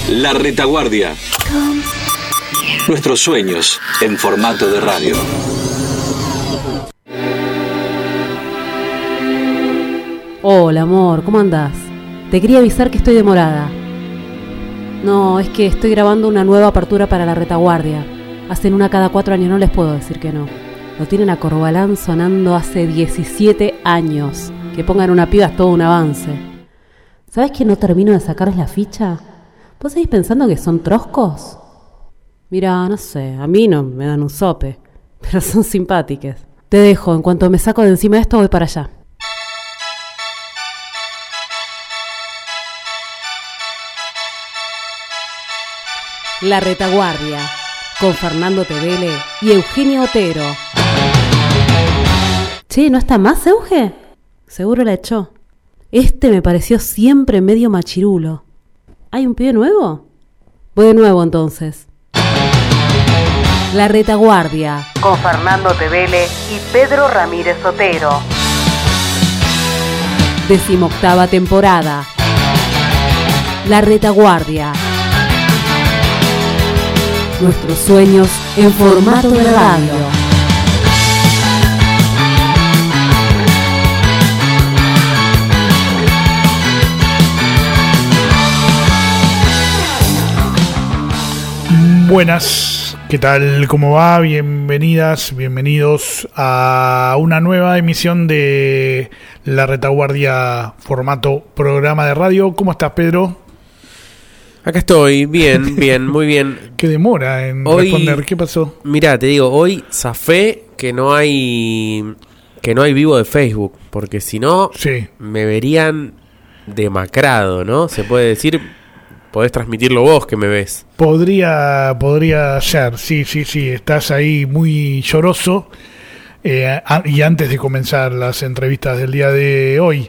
La Retaguardia. Nuestros sueños en formato de radio. Hola, amor, ¿cómo andás? Te quería avisar que estoy demorada. No, es que estoy grabando una nueva apertura para La Retaguardia. Hacen una cada 4 años, no les puedo decir que no. Lo tienen a Corbalán sonando hace 17 años. Que pongan una piba es todo un avance. ¿Sabés que no termino de sacarles la ficha? ¿Vos seguís pensando que son troscos? Mira, no sé, a mí no me dan un sope, pero son simpáticas. Te dejo, en cuanto me saco de encima de esto voy para allá. La Retaguardia, con Fernando Tevele y Eugenio Otero. Che, ¿no está más, Euge? Seguro la echó. Este me pareció siempre medio machirulo. ¿Hay un pibe nuevo? Voy de nuevo entonces. La Retaguardia, con Fernando Tevele y Pedro Ramírez Otero. 18ª temporada. La Retaguardia. Nuestros sueños en formato de radio. Buenas, ¿qué tal? ¿Cómo va? Bienvenidas, bienvenidos a una nueva emisión de La Retaguardia, formato programa de radio. ¿Cómo estás, Pedro? Acá estoy, bien, muy bien. ¿Qué demora en responder? ¿Qué pasó? Mirá, te digo, hoy zafé que no hay vivo de Facebook, porque si no, sí, me verían demacrado, ¿no? Se puede decir, podés transmitirlo vos que me ves. Podría ser, sí, estás ahí muy lloroso. Y antes de comenzar las entrevistas del día de hoy,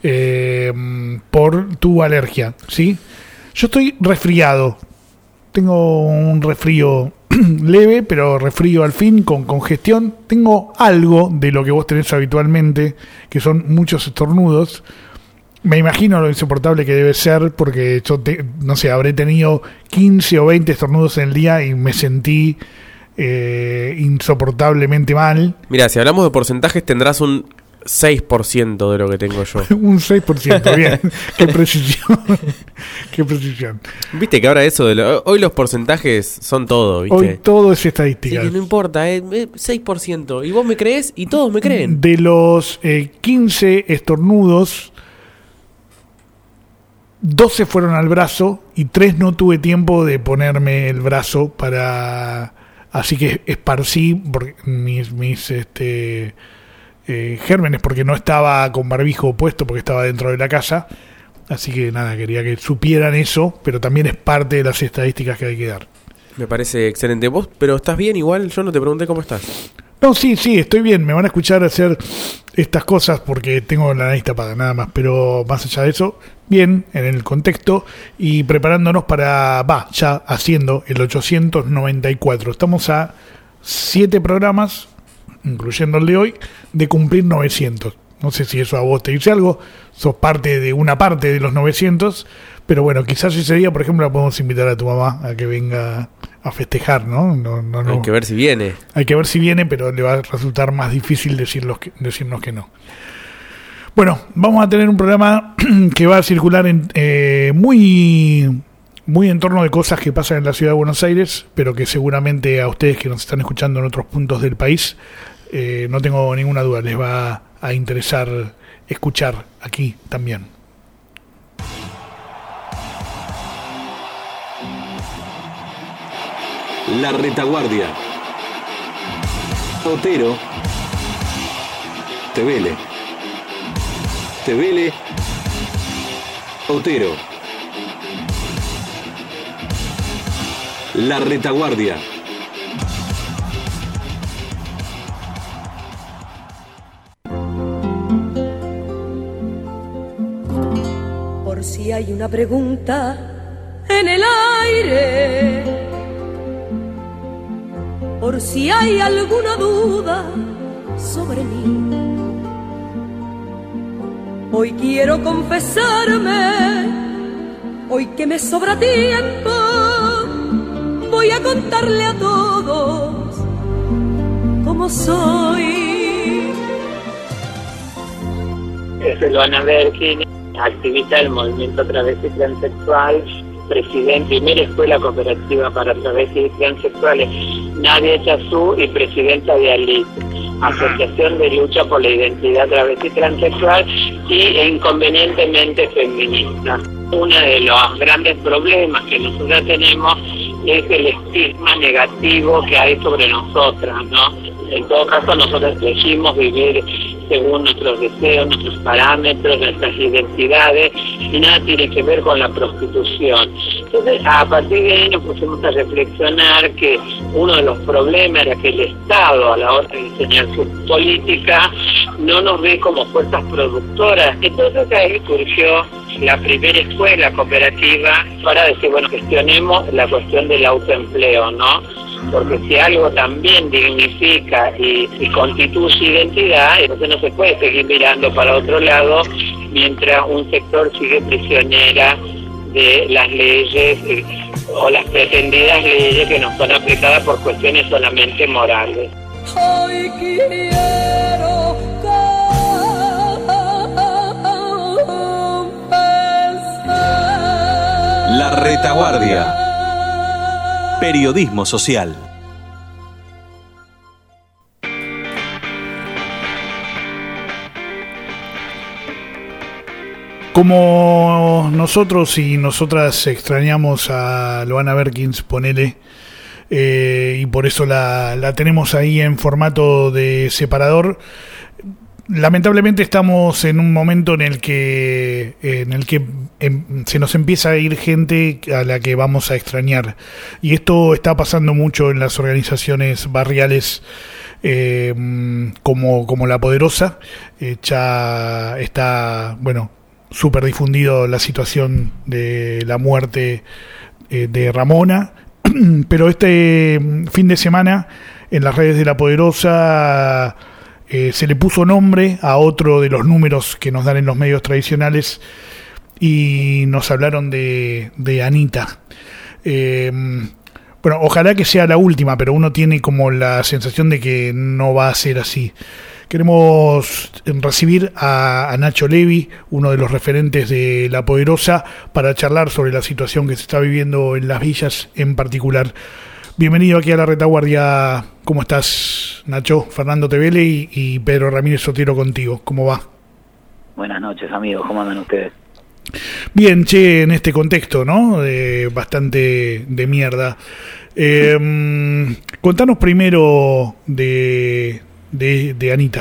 por tu alergia, ¿sí? Yo estoy resfriado, tengo un resfrío leve, pero resfrío al fin, con congestión. Tengo algo de lo que vos tenés habitualmente, que son muchos estornudos. Me imagino lo insoportable que debe ser, porque yo, no sé, habré tenido 15 o 20 estornudos en el día y me sentí insoportablemente mal. Mira, si hablamos de porcentajes, tendrás un 6% de lo que tengo yo. Un 6%, bien. Qué precisión. Qué precisión. Viste que ahora eso hoy los porcentajes son todo, ¿viste? Hoy todo es estadística. Sí, no importa, 6%. Y vos me creés y todos me creen. De los 15 estornudos, 12 fueron al brazo y 3 no tuve tiempo de ponerme el brazo para... Así que esparcí mis gérmenes, porque no estaba con barbijo puesto, porque estaba dentro de la casa. Así que nada, quería que supieran eso, pero también es parte de las estadísticas que hay que dar. Me parece excelente. ¿Vos, pero estás bien igual? Yo no te pregunté cómo estás. No, sí, estoy bien. Me van a escuchar hacer estas cosas porque tengo la nariz tapada, nada más. Pero más allá de eso, bien, en el contexto y preparándonos para, ya haciendo el 894. Estamos a 7 programas, incluyendo el de hoy, de cumplir 900. No sé si eso a vos te dice algo, sos parte de una parte de los 900, pero bueno, quizás ese día, por ejemplo, la podemos invitar a tu mamá a que venga a festejar, ¿no? No. Hay que ver si viene. Hay que ver si viene, pero le va a resultar más difícil decirnos que no. Bueno, vamos a tener un programa que va a circular muy en torno de cosas que pasan en la ciudad de Buenos Aires, pero que seguramente a ustedes que nos están escuchando en otros puntos del país, no tengo ninguna duda, les va a interesar escuchar aquí también. La Retaguardia. Otero. Tevele. Otero. La Retaguardia. Por si hay una pregunta en el aire, por si hay alguna duda sobre mí, hoy quiero confesarme Hoy que me sobra tiempo, voy a contarle a todos cómo soy. Es Luana Berkin, activista del movimiento travesti transexual, primera escuela cooperativa para travestis y transexuales, Nadia Chazú, y presidenta de ALIT, Asociación de Lucha por la Identidad Travesti Transexual y inconvenientemente feminista. Uno de los grandes problemas que nosotros tenemos es el estigma negativo que hay sobre nosotras, ¿no? En todo caso, nosotros elegimos vivir según nuestros deseos, nuestros parámetros, nuestras identidades, y nada tiene que ver con la prostitución. Entonces, a partir de ahí nos pusimos a reflexionar que uno de los problemas era que el Estado, a la hora de diseñar su política, no nos ve como fuerzas productoras. Entonces ahí surgió la primera escuela cooperativa para decir, bueno, gestionemos la cuestión del autoempleo, ¿no? Porque si algo también dignifica y constituye identidad, entonces no se puede seguir mirando para otro lado mientras un sector sigue prisionera de las leyes o las pretendidas leyes que nos son aplicadas por cuestiones solamente morales. Hoy quiero confesar. La Retaguardia. Periodismo social. Como nosotros y nosotras extrañamos a Luana Berkins, ponele, y por eso la tenemos ahí en formato de separador. Lamentablemente estamos en un momento en el que se nos empieza a ir gente a la que vamos a extrañar, y esto está pasando mucho en las organizaciones barriales, como La Poderosa. Ya está, bueno, súper difundido la situación de la muerte de Ramona, pero este fin de semana en las redes de La Poderosa se le puso nombre a otro de los números que nos dan en los medios tradicionales y nos hablaron de Anita. Bueno, ojalá que sea la última, pero uno tiene como la sensación de que no va a ser así. Queremos recibir a Nacho Levi, uno de los referentes de La Poderosa, para charlar sobre la situación que se está viviendo en las villas en particular. Bienvenido aquí a La Retaguardia. ¿Cómo estás, Nacho? Fernando Tevele y Pedro Ramírez Sotero contigo. ¿Cómo va? Buenas noches, amigos. ¿Cómo andan ustedes? Bien, che, en este contexto, ¿no? Bastante de mierda. Contanos primero de Anita.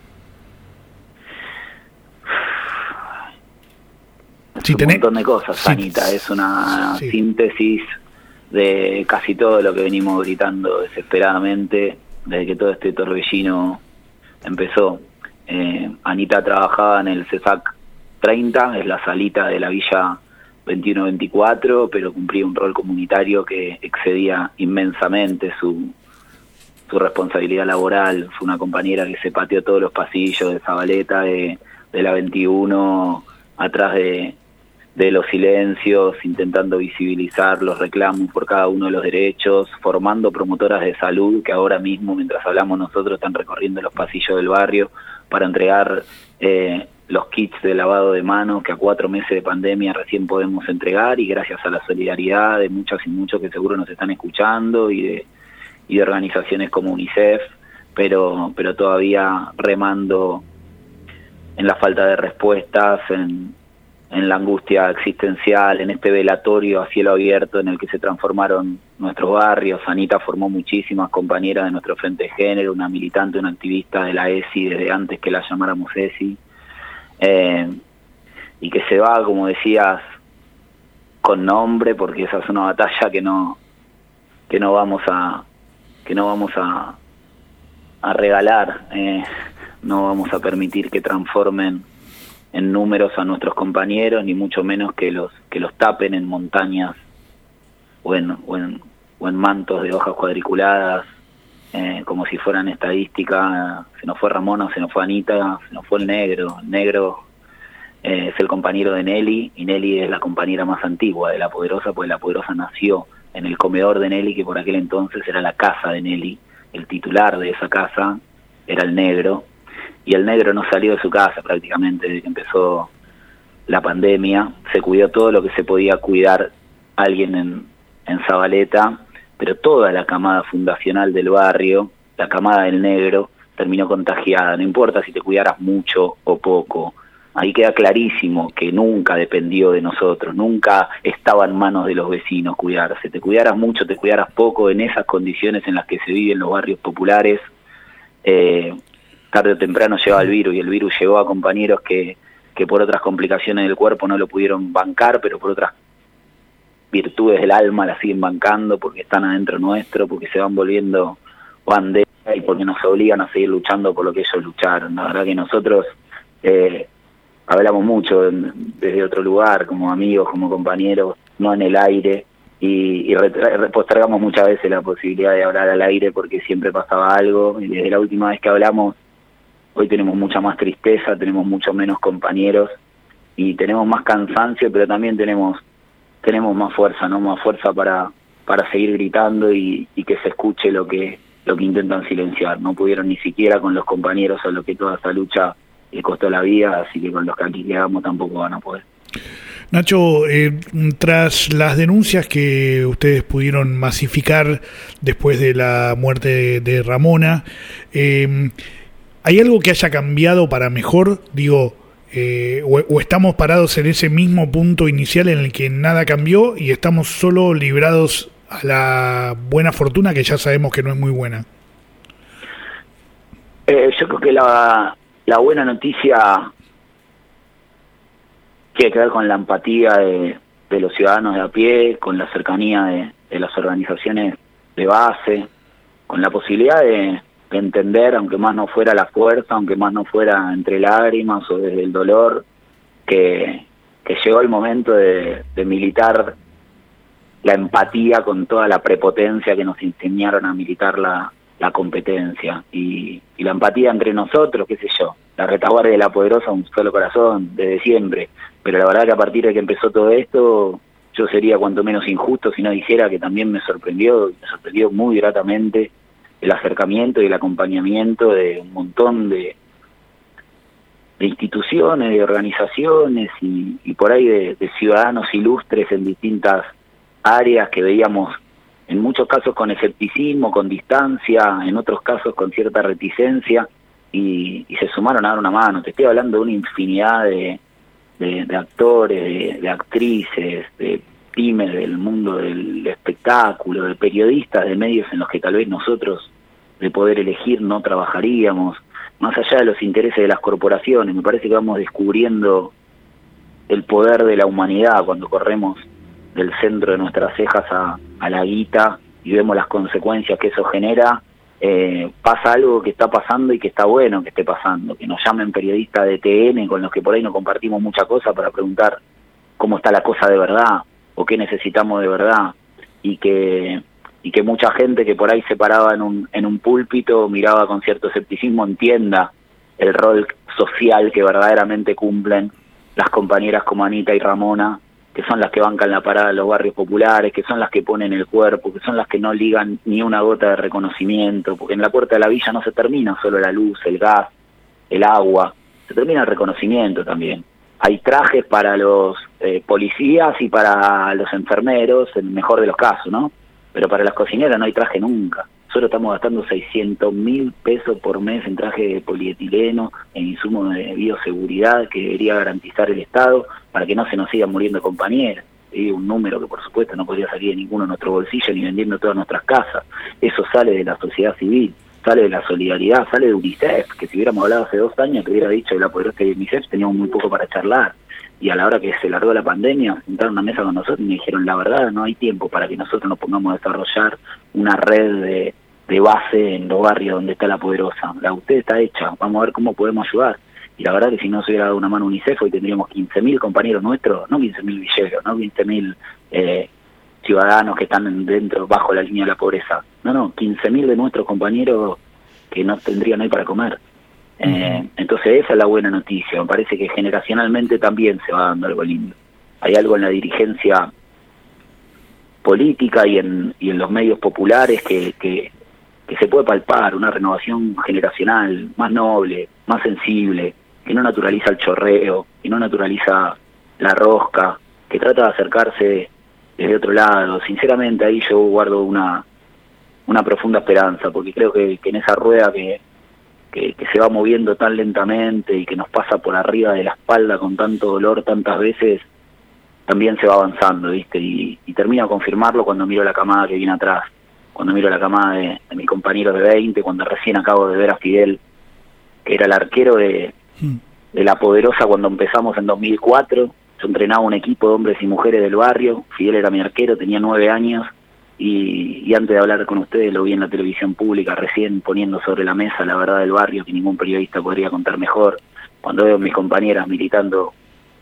Es un montón de cosas, Anita. Es una síntesis de casi todo lo que venimos gritando desesperadamente desde que todo este torbellino empezó. Anita trabajaba en el CESAC 30, es la salita de la Villa 21-24, pero cumplía un rol comunitario que excedía inmensamente su responsabilidad laboral. Fue una compañera que se pateó todos los pasillos de Zabaleta, de la 21, atrás de los silencios, intentando visibilizar los reclamos por cada uno de los derechos, formando promotoras de salud que ahora mismo, mientras hablamos nosotros, están recorriendo los pasillos del barrio para entregar los kits de lavado de manos que a 4 meses de pandemia recién podemos entregar, y gracias a la solidaridad de muchas y muchos que seguro nos están escuchando y de organizaciones como UNICEF, pero todavía remando en la falta de respuestas, en la angustia existencial, en este velatorio a cielo abierto en el que se transformaron nuestros barrios. Anita formó muchísimas compañeras de nuestro Frente de Género, una militante, una activista de la ESI desde antes que la llamáramos ESI, y que se va, como decías, con nombre, porque esa es una batalla que no vamos a regalar. No vamos a permitir que transformen en números a nuestros compañeros, ni mucho menos que los tapen en montañas o en mantos de hojas cuadriculadas, como si fueran estadística. Se nos fue Ramona, se nos fue Anita, se nos fue el negro. El negro es el compañero de Nelly, y Nelly es la compañera más antigua de La Poderosa, porque La Poderosa nació en el comedor de Nelly, que por aquel entonces era la casa de Nelly. El titular de esa casa era el Negro, y el Negro no salió de su casa prácticamente desde que empezó la pandemia. Se cuidó todo lo que se podía cuidar alguien en Zabaleta, pero toda la camada fundacional del barrio, la camada del Negro, terminó contagiada. No importa si te cuidaras mucho o poco, ahí queda clarísimo que nunca dependió de nosotros, nunca estaba en manos de los vecinos cuidarse. Te cuidaras mucho, te cuidaras poco, en esas condiciones en las que se viven los barrios populares, tarde o temprano llegaba el virus, y el virus llegó a compañeros que por otras complicaciones del cuerpo no lo pudieron bancar, pero por otras virtudes del alma la siguen bancando, porque están adentro nuestro, porque se van volviendo bandera y porque nos obligan a seguir luchando por lo que ellos lucharon. La verdad que nosotros hablamos mucho desde otro lugar, como amigos, como compañeros, no en el aire, y postergamos muchas veces la posibilidad de hablar al aire porque siempre pasaba algo, y desde la última vez que hablamos, hoy tenemos mucha más tristeza, tenemos mucho menos compañeros, y tenemos más cansancio, pero también tenemos más fuerza, ¿no? Más fuerza para seguir gritando y que se escuche lo que intentan silenciar. No pudieron ni siquiera con los compañeros a los que toda esta lucha le costó la vida, así que con los que aquí quedamos tampoco van a poder. Nacho, tras las denuncias que ustedes pudieron masificar después de la muerte de Ramona, ¿hay algo que haya cambiado para mejor? Digo, o estamos parados en ese mismo punto inicial en el que nada cambió y estamos solo librados a la buena fortuna, que ya sabemos que no es muy buena. Yo creo que la buena noticia tiene que ver con la empatía de los ciudadanos de a pie, con la cercanía de las organizaciones de base, con la posibilidad de entender, aunque más no fuera la fuerza, aunque más no fuera entre lágrimas o desde el dolor, que llegó el momento de militar la empatía con toda la prepotencia que nos enseñaron a militar la competencia, y la empatía entre nosotros, qué sé yo. La retaguardia de La Poderosa, un solo corazón, desde siempre, pero la verdad que a partir de que empezó todo esto, yo sería cuanto menos injusto si no dijera que también me sorprendió muy gratamente el acercamiento y el acompañamiento de un montón de instituciones, de organizaciones y por ahí de ciudadanos ilustres en distintas áreas que veíamos en muchos casos con escepticismo, con distancia, en otros casos con cierta reticencia, y se sumaron a dar una mano. Te estoy hablando de una infinidad de actores, de actrices, de pymes del mundo del espectáculo, de periodistas, de medios en los que tal vez nosotros, de poder elegir, no trabajaríamos, más allá de los intereses de las corporaciones. Me parece que vamos descubriendo el poder de la humanidad cuando corremos del centro de nuestras cejas a la guita y vemos las consecuencias que eso genera. Pasa algo que está pasando y que está bueno que esté pasando, que nos llamen periodistas de TN con los que por ahí no compartimos mucha cosa para preguntar cómo está la cosa de verdad o qué necesitamos de verdad, y que mucha gente que por ahí se paraba en un púlpito, miraba con cierto escepticismo, entienda el rol social que verdaderamente cumplen las compañeras como Anita y Ramona, que son las que bancan la parada de los barrios populares, que son las que ponen el cuerpo, que son las que no ligan ni una gota de reconocimiento, porque en la puerta de la villa no se termina solo la luz, el gas, el agua, se termina el reconocimiento también. Hay trajes para los policías y para los enfermeros, en el mejor de los casos, ¿no? Pero para las cocineras no hay traje nunca. Solo estamos gastando 600.000 pesos por mes en traje de polietileno, en insumos de bioseguridad que debería garantizar el Estado para que no se nos sigan muriendo compañeras. Un número que por supuesto no podría salir de ninguno de nuestro bolsillo ni vendiendo todas nuestras casas. Eso sale de la sociedad civil, sale de la solidaridad, sale de UNICEF, que si hubiéramos hablado hace 2 años, te hubiera dicho de La Poderosa y UNICEF, teníamos muy poco para charlar. Y a la hora que se largó la pandemia, sentaron a una mesa con nosotros y me dijeron, la verdad, no hay tiempo para que nosotros nos pongamos a desarrollar una red de base en los barrios donde está La Poderosa. La usted está hecha, vamos a ver cómo podemos ayudar. Y la verdad que si no se hubiera dado una mano UNICEF, hoy tendríamos 15.000 compañeros nuestros, no 15.000 villeros, no 15.000 ciudadanos que están dentro, bajo la línea de la pobreza. No, 15.000 de nuestros compañeros que no tendrían hoy para comer. Entonces esa es la buena noticia. Me parece que generacionalmente también se va dando algo lindo. Hay algo en la dirigencia política y en los medios populares que se puede palpar, una renovación generacional más noble, más sensible, que no naturaliza el chorreo, que no naturaliza la rosca, que trata de acercarse desde otro lado. Sinceramente ahí yo guardo una profunda esperanza, porque creo que en esa rueda que se va moviendo tan lentamente y que nos pasa por arriba de la espalda con tanto dolor tantas veces, también se va avanzando, ¿viste? Y termino de confirmarlo cuando miro la camada que viene atrás, cuando miro la camada de mis compañeros de 20, cuando recién acabo de ver a Fidel, que era el arquero de La Poderosa cuando empezamos en 2004. Yo entrenaba un equipo de hombres y mujeres del barrio, Fidel era mi arquero, tenía 9 años, y antes de hablar con ustedes lo vi en la televisión pública, recién poniendo sobre la mesa la verdad del barrio, que ningún periodista podría contar mejor. Cuando veo a mis compañeras militando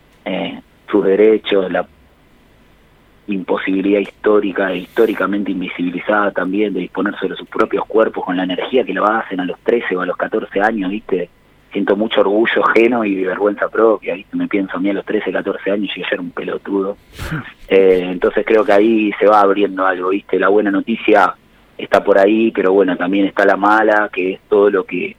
sus derechos, la imposibilidad histórica e históricamente invisibilizada también de disponer sobre sus propios cuerpos con la energía que lo hacen a los 13 o a los 14 años, ¿viste? Siento mucho orgullo ajeno y vergüenza propia, ¿viste? Me pienso a mí a los 13, 14 años y yo era un pelotudo. Entonces creo que ahí se va abriendo algo, ¿viste? La buena noticia está por ahí, pero bueno, también está la mala, que es todo lo que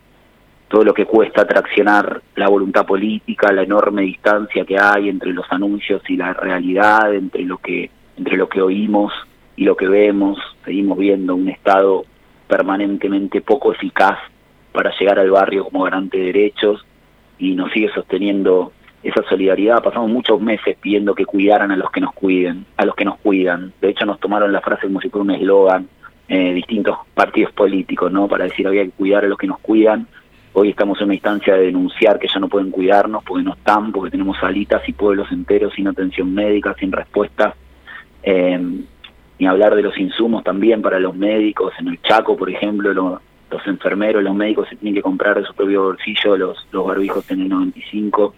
cuesta traccionar la voluntad política, la enorme distancia que hay entre los anuncios y la realidad, entre lo que oímos y lo que vemos. Seguimos viendo un Estado permanentemente poco eficaz para llegar al barrio como garante de derechos, y nos sigue sosteniendo esa solidaridad. Pasamos muchos meses pidiendo que cuidaran a los que nos cuiden, a los que nos cuidan. De hecho nos tomaron la frase como si fuera un eslogan, distintos partidos políticos, ¿no? Para decir había que cuidar a los que nos cuidan. Hoy estamos en una instancia de denunciar que ya no pueden cuidarnos porque no están, porque tenemos salitas y pueblos enteros sin atención médica, sin respuesta. Ni hablar de los insumos también para los médicos. En el Chaco, por ejemplo, los enfermeros, los médicos se tienen que comprar de su propio bolsillo los barbijos en el 95.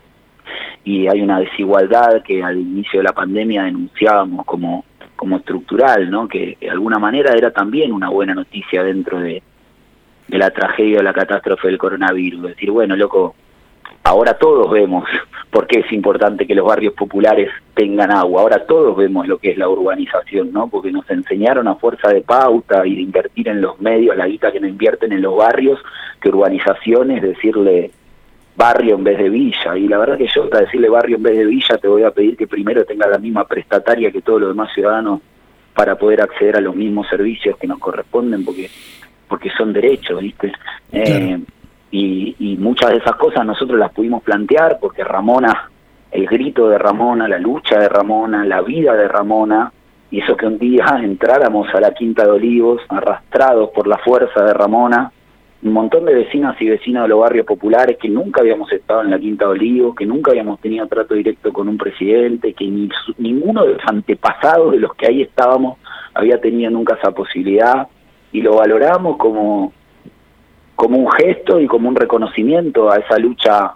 Y hay una desigualdad que al inicio de la pandemia denunciábamos como estructural, ¿no? Que de alguna manera era también una buena noticia dentro de la tragedia o la catástrofe del coronavirus. Decir, bueno, loco, ahora todos vemos por qué es importante que los barrios populares tengan agua. Ahora todos vemos lo que es la urbanización, ¿no? Porque nos enseñaron a fuerza de pauta y de invertir en los medios, la guita que no invierten en los barrios, que urbanización es decirle barrio en vez de villa. Y la verdad que yo, para decirle barrio en vez de villa, te voy a pedir que primero tenga la misma prestataria que todos los demás ciudadanos para poder acceder a los mismos servicios que nos corresponden, porque son derechos, ¿viste? Claro. Y muchas de esas cosas nosotros las pudimos plantear porque Ramona, el grito de Ramona, la lucha de Ramona, la vida de Ramona, hizo que un día entráramos a la Quinta de Olivos, arrastrados por la fuerza de Ramona, un montón de vecinas y vecinos de los barrios populares que nunca habíamos estado en la Quinta de Olivos, que nunca habíamos tenido trato directo con un presidente, que ninguno de los antepasados de los que ahí estábamos había tenido nunca esa posibilidad, y lo valoramos como un gesto y como un reconocimiento a esa lucha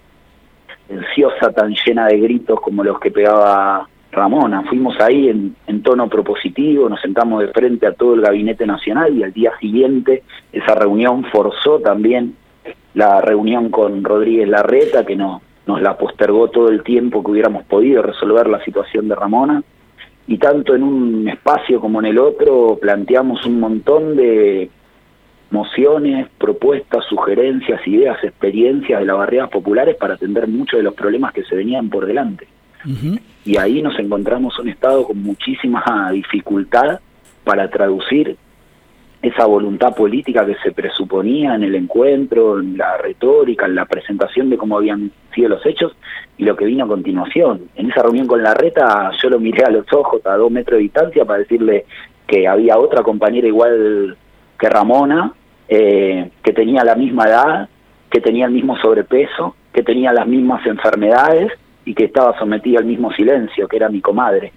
ansiosa tan llena de gritos como los que pegaba Ramona. Fuimos ahí en tono propositivo, nos sentamos de frente a todo el gabinete nacional, y al día siguiente esa reunión forzó también la reunión con Rodríguez Larreta, que nos la postergó todo el tiempo que hubiéramos podido resolver la situación de Ramona. Y tanto en un espacio como en el otro planteamos un montón de mociones, propuestas, sugerencias, ideas, experiencias de las barriadas populares para atender muchos de los problemas que se venían por delante. Uh-huh. Y ahí nos encontramos un Estado con muchísima dificultad para traducir esa voluntad política que se presuponía en el encuentro, en la retórica, en la presentación de cómo habían sido los hechos y lo que vino a continuación. En esa reunión con Larreta yo lo miré a los ojos a 2 metros de distancia para decirle que había otra compañera igual que Ramona, que tenía la misma edad, que tenía el mismo sobrepeso, que tenía las mismas enfermedades y que estaba sometida al mismo silencio, que era mi comadre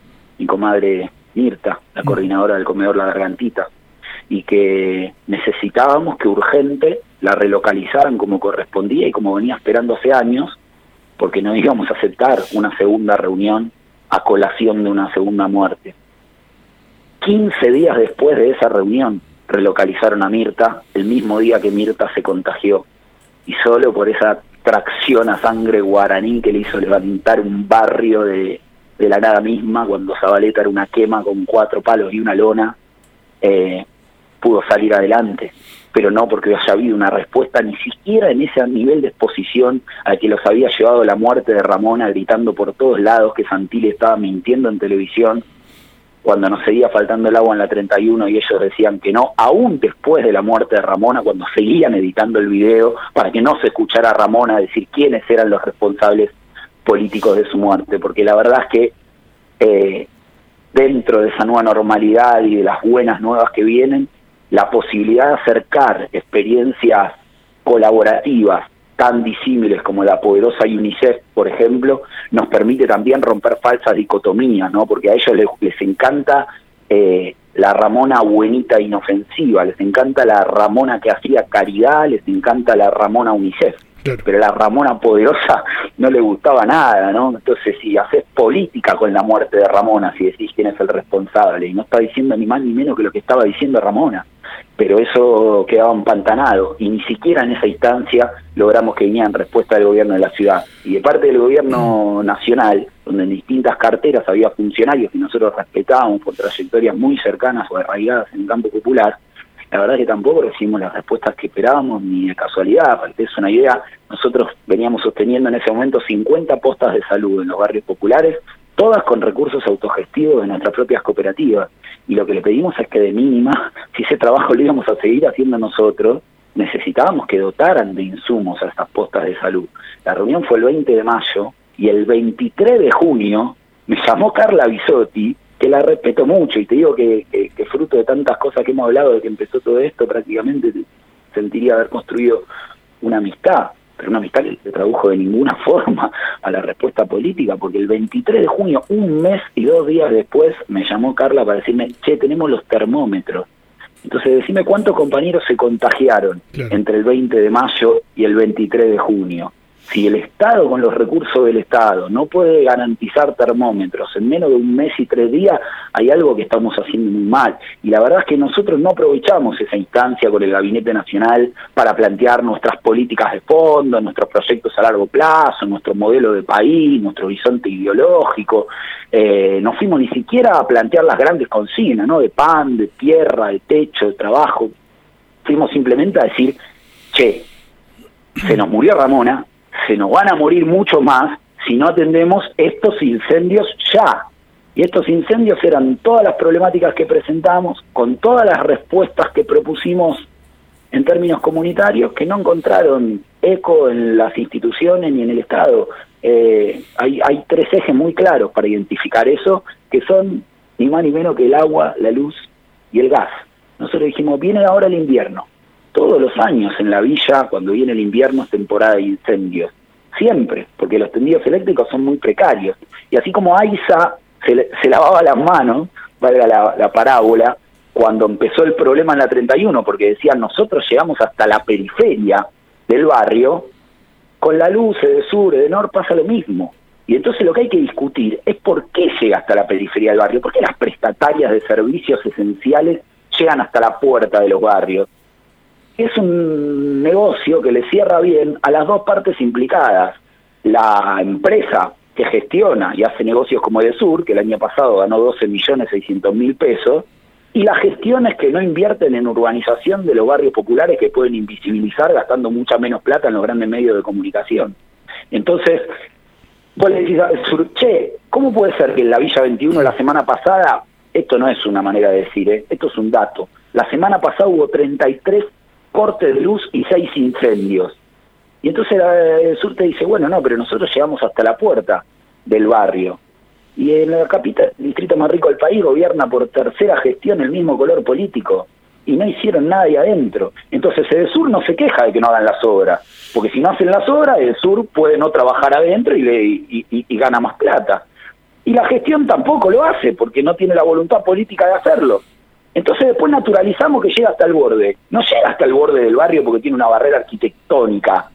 Mirta, la coordinadora del comedor La Gargantita, y que necesitábamos que urgente la relocalizaran como correspondía y como venía esperando hace años, porque no íbamos a aceptar una segunda reunión a colación de una segunda muerte. 15 días después de esa reunión relocalizaron a Mirta, el mismo día que Mirta se contagió. y solo por esa tracción a sangre guaraní que le hizo levantar un barrio de la nada misma, cuando Zabaleta era una quema con 4 palos y una lona, pudo salir adelante, pero no porque haya habido una respuesta ni siquiera en ese nivel de exposición al que los había llevado la muerte de Ramona, gritando por todos lados que Santilli estaba mintiendo en televisión cuando nos seguía faltando el agua en la 31 y ellos decían que no, aún después de la muerte de Ramona, cuando seguían editando el video para que no se escuchara a Ramona decir quiénes eran los responsables políticos de su muerte, porque la verdad es que dentro de esa nueva normalidad y de las buenas nuevas que vienen, la posibilidad de acercar experiencias colaborativas tan disímiles como la poderosa UNICEF, por ejemplo, nos permite también romper falsas dicotomías, ¿no? Porque a ellos les encanta la Ramona buenita inofensiva, les encanta la Ramona que hacía caridad, les encanta la Ramona UNICEF. Claro. Pero la Ramona poderosa no le gustaba nada, ¿no? Entonces, si haces política con la muerte de Ramona, si decís quién es el responsable, y no está diciendo ni más ni menos que lo que estaba diciendo Ramona, pero eso quedaba empantanado, y ni siquiera en esa instancia logramos que viniera en respuesta del gobierno de la ciudad. Y de parte del gobierno nacional, donde en distintas carteras había funcionarios que nosotros respetábamos por trayectorias muy cercanas o arraigadas en el campo popular, la verdad es que tampoco recibimos las respuestas que esperábamos, ni de casualidad. Para que es una idea, nosotros veníamos sosteniendo en ese momento 50 postas de salud en los barrios populares, todas con recursos autogestivos de nuestras propias cooperativas. Y lo que le pedimos es que de mínima, si ese trabajo lo íbamos a seguir haciendo nosotros, necesitábamos que dotaran de insumos a estas postas de salud. La reunión fue el 20 de mayo y el 23 de junio me llamó Carla Bisotti, que la respeto mucho, y te digo que fruto de tantas cosas que hemos hablado de que empezó todo esto, prácticamente sentiría haber construido una amistad, pero una amistad que se tradujo de ninguna forma a la respuesta política, porque el 23 de junio, un mes y 2 días después, me llamó Carla para decirme, che, tenemos los termómetros. Entonces, decime cuántos compañeros se contagiaron entre el 20 de mayo y el 23 de junio. Si el Estado, con los recursos del Estado, no puede garantizar termómetros en menos de un mes y 3 días, hay algo que estamos haciendo muy mal. Y la verdad es que nosotros no aprovechamos esa instancia con el Gabinete Nacional para plantear nuestras políticas de fondo, nuestros proyectos a largo plazo, nuestro modelo de país, nuestro horizonte ideológico. No fuimos ni siquiera a plantear las grandes consignas, ¿no? De pan, de tierra, de techo, de trabajo. Fuimos simplemente a decir, che, se nos murió Ramona, se nos van a morir mucho más si no atendemos estos incendios ya. Y estos incendios eran todas las problemáticas que presentamos, con todas las respuestas que propusimos en términos comunitarios, que no encontraron eco en las instituciones ni en el Estado. Hay 3 ejes muy claros para identificar eso, que son ni más ni menos que el agua, la luz y el gas. Nosotros dijimos, viene ahora el invierno. Todos los años en la villa, cuando viene el invierno, es temporada de incendios. Siempre, porque los tendidos eléctricos son muy precarios. Y así como AISA se lavaba las manos, valga la parábola, cuando empezó el problema en la 31, porque decían, nosotros llegamos hasta la periferia del barrio, con la luz de sur, de nor, pasa lo mismo. Y entonces lo que hay que discutir es por qué llega hasta la periferia del barrio, por qué las prestatarias de servicios esenciales llegan hasta la puerta de los barrios. Es un negocio que le cierra bien a las dos partes implicadas. La empresa que gestiona y hace negocios como Edesur, que el año pasado ganó 12.600.000 pesos, y las gestiones que no invierten en urbanización de los barrios populares, que pueden invisibilizar gastando mucha menos plata en los grandes medios de comunicación. Entonces, vos le decís a Edesur, che, ¿cómo puede ser que en la Villa 21 la semana pasada, esto no es una manera de decir, esto es un dato, la semana pasada hubo 33 cortes de luz y 6 incendios? Y entonces el sur te dice, bueno, no, pero nosotros llegamos hasta la puerta del barrio. Y en la capital, el distrito más rico del país, gobierna por tercera gestión el mismo color político. Y no hicieron nada ahí adentro. Entonces Edesur no se queja de que no hagan las obras. Porque si no hacen las obras, Edesur puede no trabajar adentro y gana más plata. Y la gestión tampoco lo hace, porque no tiene la voluntad política de hacerlo. Entonces después naturalizamos que llega hasta el borde. No llega hasta el borde del barrio porque tiene una barrera arquitectónica,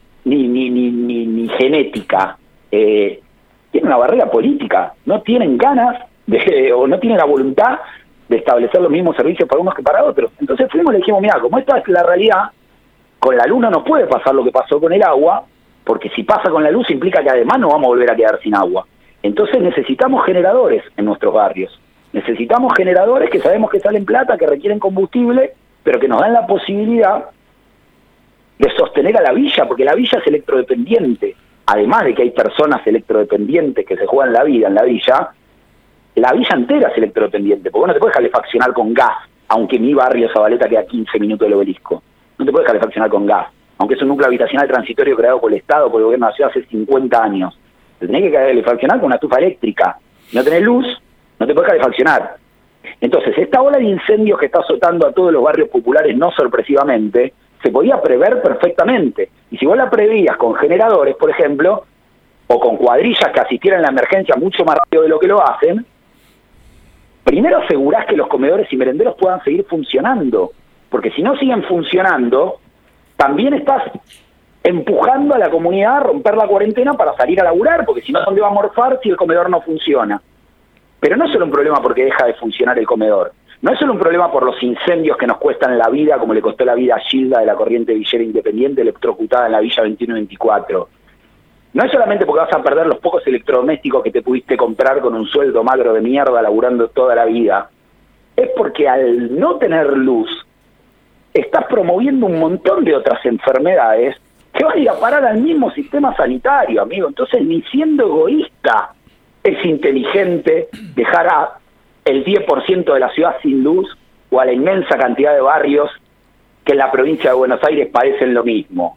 ni genética. Tiene una barrera política. No tienen ganas o no tienen la voluntad de establecer los mismos servicios para unos que para otros. Entonces fuimos y le dijimos, mira, como esta es la realidad, Con la luz no nos puede pasar lo que pasó con el agua, porque si pasa con la luz implica que además nos vamos a volver a quedar sin agua. Entonces necesitamos generadores en nuestros barrios. Necesitamos generadores que sabemos que salen plata, que requieren combustible, pero que nos dan la posibilidad de sostener a la villa, porque la villa es electrodependiente. Además de que hay personas electrodependientes que se juegan la vida en la villa entera es electrodependiente, porque vos no te puedes calefaccionar con gas, aunque mi barrio Zabaleta queda a 15 minutos del Obelisco. No te puedes calefaccionar con gas, aunque es un núcleo habitacional transitorio creado por el Estado, por el gobierno de la ciudad hace 50 años. Te tenés que calefaccionar con una estufa eléctrica. Si no tenés luz, no te puedes calefaccionar. Entonces, esta ola de incendios que está azotando a todos los barrios populares, no sorpresivamente, se podía prever perfectamente. Y si vos la prevías con generadores, por ejemplo, o con cuadrillas que asistieran a la emergencia mucho más rápido de lo que lo hacen, primero asegurás que los comedores y merenderos puedan seguir funcionando. Porque si no siguen funcionando, también estás empujando a la comunidad a romper la cuarentena para salir a laburar, porque si no, ¿dónde va a morfar si el comedor no funciona? Pero no es solo un problema porque deja de funcionar el comedor. No es solo un problema por los incendios que nos cuestan la vida, como le costó la vida a Gilda de la Corriente Villera Independiente, electrocutada en la Villa 21 y 24. No es solamente porque vas a perder los pocos electrodomésticos que te pudiste comprar con un sueldo magro de mierda laburando toda la vida. Es porque al no tener luz, estás promoviendo un montón de otras enfermedades que van a ir a parar al mismo sistema sanitario, amigo. Entonces, ni siendo egoísta, es inteligente dejar a el 10% de la ciudad sin luz o a la inmensa cantidad de barrios que en la provincia de Buenos Aires padecen lo mismo.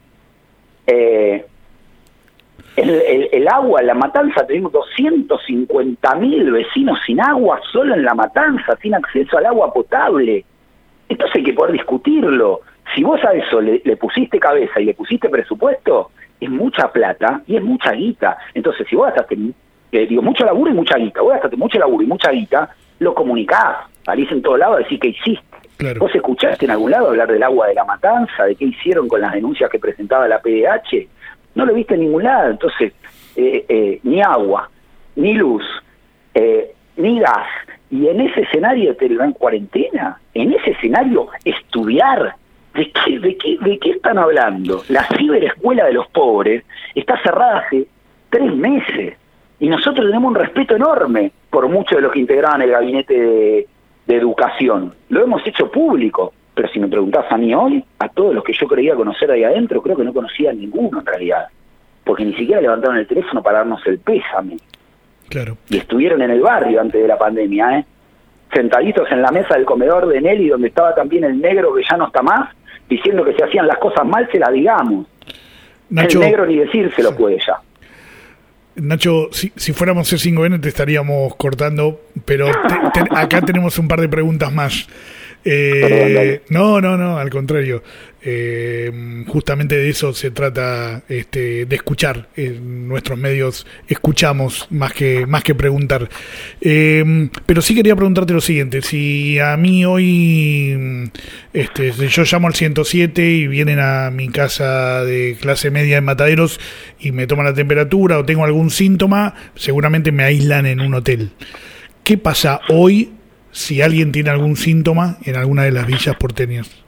El agua en La Matanza, tenemos 250.000 vecinos sin agua solo en La Matanza, sin acceso al agua potable. Entonces hay que poder discutirlo. Si vos a eso le pusiste cabeza y le pusiste presupuesto, es mucha plata y es mucha guita. Entonces si vos gastaste, mucho laburo y mucha guita, vos gastaste mucho laburo y mucha guita, lo comunicás, salís en todos lados a decir que hiciste. Claro. ¿Vos escuchaste en algún lado hablar del agua de La Matanza, de qué hicieron con las denuncias que presentaba la PDH? No lo viste en ningún lado. Entonces, ni agua, ni luz, ni gas. Y en ese escenario te dan cuarentena, en ese escenario estudiar. ¿De qué están hablando? La ciberescuela de los pobres está cerrada hace 3 meses. Y nosotros tenemos un respeto enorme por muchos de los que integraban el gabinete de educación. Lo hemos hecho público, pero si me preguntás a mí hoy, a todos los que yo creía conocer ahí adentro, creo que no conocía a ninguno en realidad, porque ni siquiera levantaron el teléfono para darnos el pésame. Claro. Y estuvieron en el barrio antes de la pandemia, sentaditos en la mesa del comedor de Nelly, donde estaba también el negro que ya no está más, diciendo que si hacían las cosas mal se las digamos. Nacho, el negro ni decírselo puede ya. Nacho, si fuéramos C5N te estaríamos cortando, pero acá tenemos un par de preguntas más. No, al contrario. Justamente de eso se trata, de escuchar. En nuestros medios escuchamos más que preguntar. Pero sí quería preguntarte lo siguiente: si a mí hoy, si yo llamo al 107 y vienen a mi casa de clase media en Mataderos y me toman la temperatura o tengo algún síntoma, seguramente me aíslan en un hotel. ¿Qué pasa hoy si alguien tiene algún síntoma en alguna de las villas porteñas?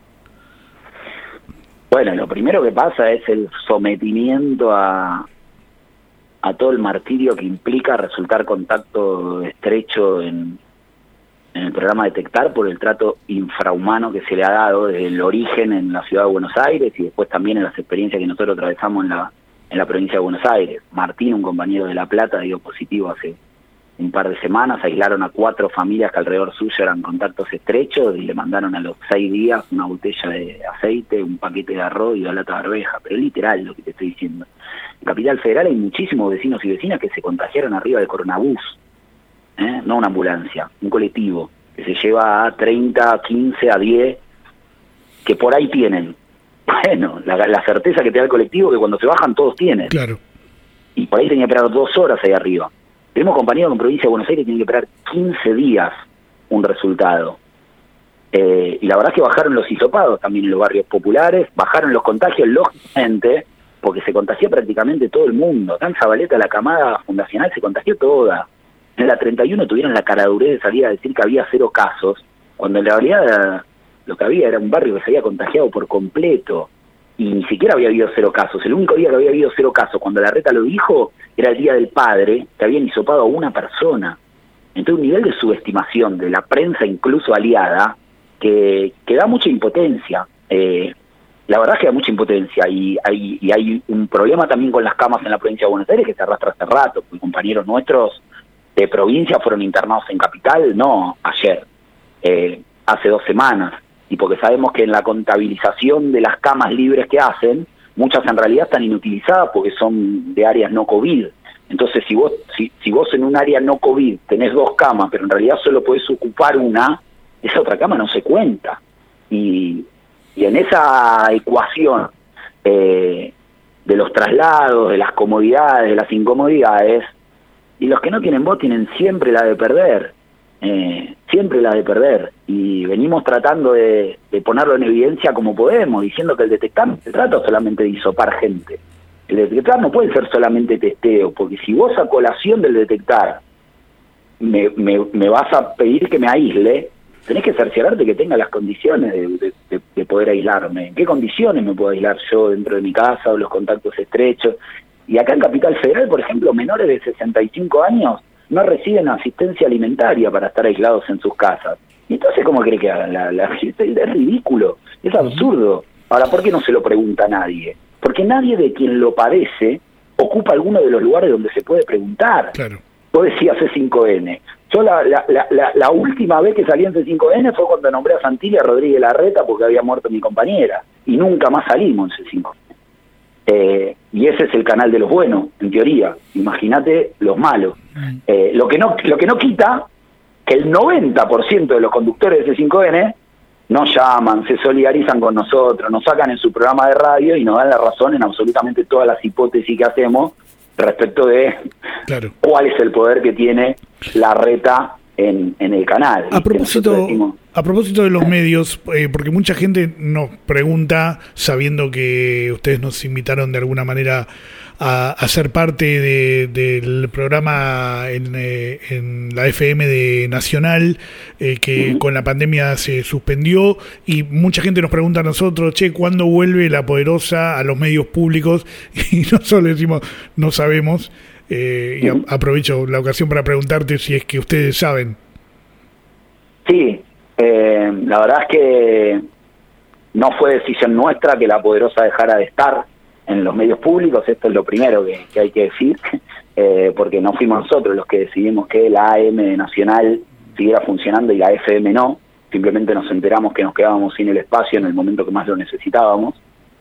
Bueno, lo primero que pasa es el sometimiento a todo el martirio que implica resultar contacto estrecho en el programa Detectar por el trato infrahumano que se le ha dado desde el origen en la ciudad de Buenos Aires y después también en las experiencias que nosotros atravesamos en la provincia de Buenos Aires. Martín, un compañero de La Plata, dio positivo hace un par de semanas, aislaron a 4 familias que alrededor suyo eran contactos estrechos y le mandaron a los 6 días una botella de aceite, un paquete de arroz y 2 latas de arveja. Pero es literal lo que te estoy diciendo. En Capital Federal hay muchísimos vecinos y vecinas que se contagiaron arriba del coronabús, no una ambulancia, un colectivo que se lleva a 30, a 15, a 10, que por ahí tienen. Bueno, la certeza que te da el colectivo que cuando se bajan todos tienen. Claro. Y por ahí tenía que esperar 2 horas ahí arriba. Tenemos compañeros en provincia de Buenos Aires que tienen que esperar 15 días un resultado. Y la verdad es que bajaron los hisopados también en los barrios populares, bajaron los contagios, lógicamente, porque se contagió prácticamente todo el mundo. Acá en Zabaleta la camada fundacional se contagió toda. En la 31 tuvieron la caradurez de salir a decir que había 0 casos, cuando en realidad lo que había era un barrio que se había contagiado por completo. y ni siquiera había habido 0 casos. El único día que había habido 0 casos, cuando Larreta lo dijo, era el Día del Padre, que habían hisopado a una persona. Entonces un nivel de subestimación de la prensa, incluso aliada, que da mucha impotencia. La verdad es que da mucha impotencia, y hay un problema también con las camas en la provincia de Buenos Aires que se arrastra hace rato, porque compañeros nuestros de provincia fueron internados en Capital, no ayer, hace 2 semanas, y porque sabemos que en la contabilización de las camas libres que hacen, muchas en realidad están inutilizadas porque son de áreas no COVID. Entonces, si vos en un área no COVID tenés 2 camas, pero en realidad solo podés ocupar una, esa otra cama no se cuenta. Y en esa ecuación de los traslados, de las comodidades, de las incomodidades, y los que no tienen voz tienen siempre la de perder. Siempre la de perder, y venimos tratando de ponerlo en evidencia como podemos, diciendo que el detectar no se trata solamente de hisopar gente. El detectar no puede ser solamente testeo, porque si vos a colación del detectar me vas a pedir que me aísle, tenés que cerciorarte que tenga las condiciones de poder aislarme. ¿En qué condiciones me puedo aislar yo dentro de mi casa, o los contactos estrechos? Y acá en Capital Federal, por ejemplo, menores de 65 años no reciben asistencia alimentaria para estar aislados en sus casas. ¿Y entonces cómo cree que hagan? Es ridículo, es absurdo. Ahora, ¿por qué no se lo pregunta a nadie? Porque nadie de quien lo padece ocupa alguno de los lugares donde se puede preguntar. Claro. Vos decías C5N. Yo la última vez que salí en C5N fue cuando nombré a Santilia Rodríguez Larreta porque había muerto mi compañera. Y nunca más salimos en C5N. Y ese es el canal de los buenos, en teoría. Imagínate los malos. Lo que no quita que el 90% de los conductores de C5N nos llaman, se solidarizan con nosotros, nos sacan en su programa de radio y nos dan la razón en absolutamente todas las hipótesis que hacemos respecto de cuál es el poder que tiene Larreta en el canal. A propósito de los medios, porque mucha gente nos pregunta, sabiendo que ustedes nos invitaron de alguna manera a ser parte del programa en la FM de Nacional, que con la pandemia se suspendió, y mucha gente nos pregunta a nosotros, ¿cuándo vuelve La Poderosa a los medios públicos? Y nosotros decimos, no sabemos. Y aprovecho la ocasión para preguntarte si es que ustedes saben. Sí, la verdad es que no fue decisión nuestra que La Poderosa dejara de estar en los medios públicos. Esto es lo primero que hay que decir, porque no fuimos nosotros los que decidimos que la AM de Nacional siguiera funcionando y la FM no. Simplemente nos enteramos que nos quedábamos sin el espacio en el momento que más lo necesitábamos.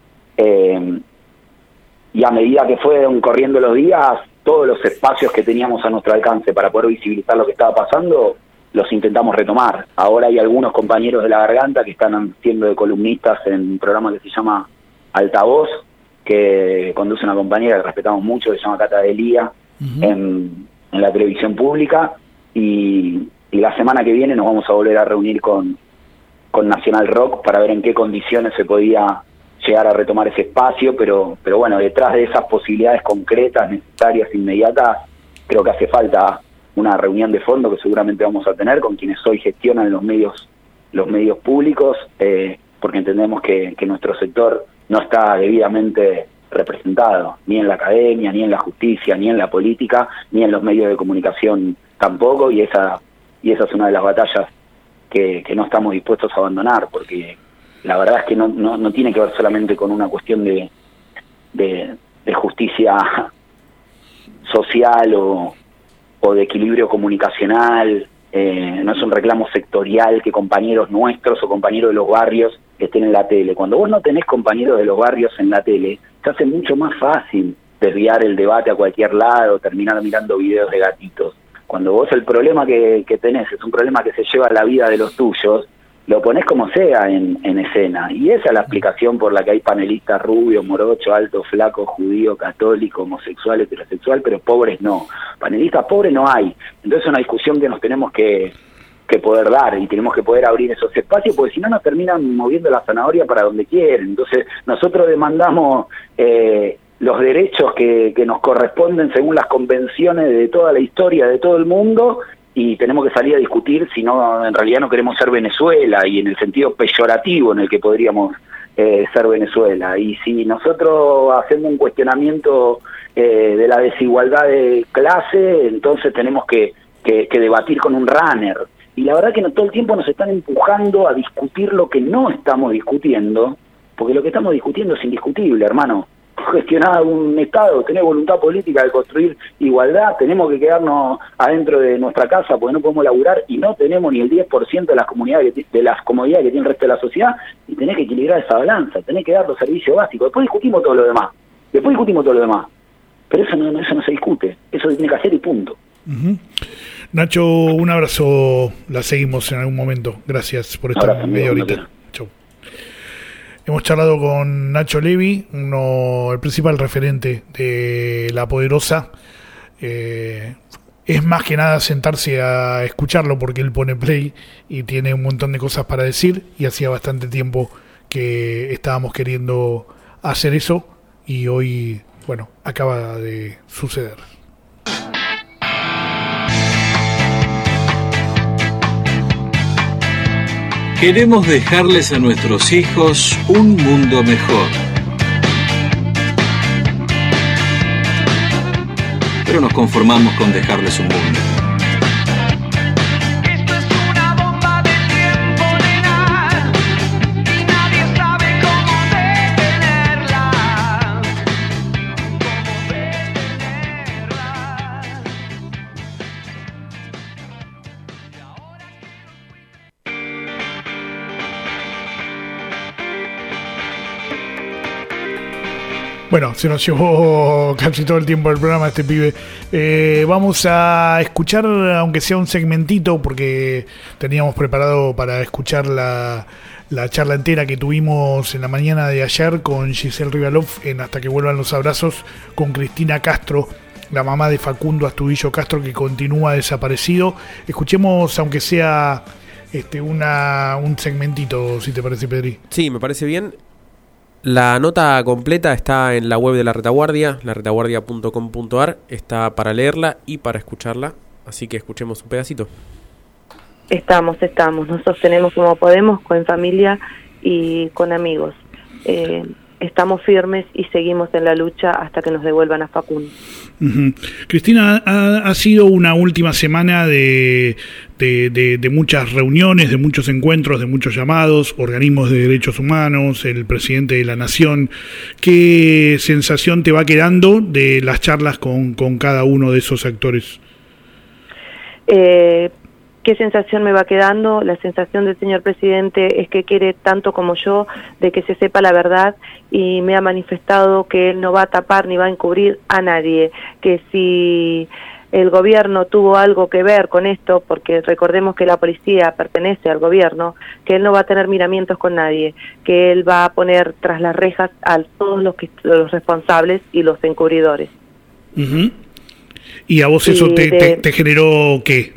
Y a medida que fueron corriendo los días, todos los espacios que teníamos a nuestro alcance para poder visibilizar lo que estaba pasando, los intentamos retomar. Ahora hay algunos compañeros de La Garganta que están siendo de columnistas en un programa que se llama Altavoz, que conduce una compañera que respetamos mucho, que se llama Cata Delía, en la televisión pública, y la semana que viene nos vamos a volver a reunir con Nacional Rock para ver en qué condiciones se podía llegar a retomar ese espacio, pero bueno, detrás de esas posibilidades concretas, necesarias, inmediatas, creo que hace falta una reunión de fondo que seguramente vamos a tener con quienes hoy gestionan los medios públicos, porque entendemos que nuestro sector no está debidamente representado, ni en la academia, ni en la justicia, ni en la política, ni en los medios de comunicación tampoco, y esa es una de las batallas que no estamos dispuestos a abandonar, porque la verdad es que no tiene que ver solamente con una cuestión de justicia social o de equilibrio comunicacional, no es un reclamo sectorial que compañeros nuestros o compañeros de los barrios estén en la tele. Cuando vos no tenés compañeros de los barrios en la tele, se hace mucho más fácil desviar el debate a cualquier lado, terminar mirando videos de gatitos. Cuando vos el problema que tenés es un problema que se lleva a la vida de los tuyos, lo ponés como sea en escena. Y esa es la explicación por la que hay panelistas rubios, morochos, altos, flacos, judío, católico, homosexual, heterosexual, pero pobres no. Panelistas pobres no hay. Entonces es una discusión que nos tenemos que poder dar, y tenemos que poder abrir esos espacios, porque si no nos terminan moviendo la zanahoria para donde quieren. Entonces nosotros demandamos los derechos que nos corresponden según las convenciones de toda la historia de todo el mundo, y tenemos que salir a discutir si no, en realidad no queremos ser Venezuela, y en el sentido peyorativo en el que podríamos ser Venezuela. Y si nosotros hacemos un cuestionamiento de la desigualdad de clase, entonces tenemos que debatir con un runner. Y la verdad que todo el tiempo nos están empujando a discutir lo que no estamos discutiendo, porque lo que estamos discutiendo es indiscutible, hermano. Gestionar un Estado, tener voluntad política de construir igualdad, tenemos que quedarnos adentro de nuestra casa porque no podemos laburar y no tenemos ni el 10% de las comodidades que tiene el resto de la sociedad, y tenés que equilibrar esa balanza, tenés que dar los servicios básicos. Después discutimos todo lo demás, pero eso no se discute, eso se tiene que hacer y punto. Uh-huh. Nacho, un abrazo, la seguimos en algún momento, gracias por esta media horita. Chau. Hemos charlado con Nacho Levi, el principal referente de La Poderosa. Es más que nada sentarse a escucharlo porque él pone play y tiene un montón de cosas para decir, y hacía bastante tiempo que estábamos queriendo hacer eso y hoy, bueno, acaba de suceder. Queremos dejarles a nuestros hijos un mundo mejor. Pero nos conformamos con dejarles un mundo. Esto es una bomba del tiempo, nena, y nadie sabe cómo detenerla. Bueno, se nos llevó casi todo el tiempo del programa este pibe. Vamos a escuchar, aunque sea un segmentito, porque teníamos preparado para escuchar la charla entera que tuvimos en la mañana de ayer con Giselle Rivalov en Hasta que vuelvan los abrazos, con Cristina Castro, la mamá de Facundo Astudillo Castro, que continúa desaparecido. Escuchemos, aunque sea un segmentito, si te parece, Pedri. Sí, me parece bien. La nota completa está en la web de La Retaguardia, laretaguardia.com.ar. Está para leerla y para escucharla, así que escuchemos un pedacito. Estamos, nos sostenemos como podemos, con familia y con amigos. Estamos firmes y seguimos en la lucha hasta que nos devuelvan a Facundo. Uh-huh. Cristina, ha sido una última semana de muchas reuniones, de muchos encuentros, de muchos llamados, organismos de derechos humanos, el presidente de la Nación. ¿Qué sensación te va quedando de las charlas con cada uno de esos actores? ¿Qué sensación me va quedando? La sensación del señor presidente es que quiere tanto como yo de que se sepa la verdad, y me ha manifestado que él no va a tapar ni va a encubrir a nadie, que si el gobierno tuvo algo que ver con esto, porque recordemos que la policía pertenece al gobierno, que él no va a tener miramientos con nadie, que él va a poner tras las rejas a todos los responsables y los encubridores. Uh-huh. ¿Y a vos eso te generó qué?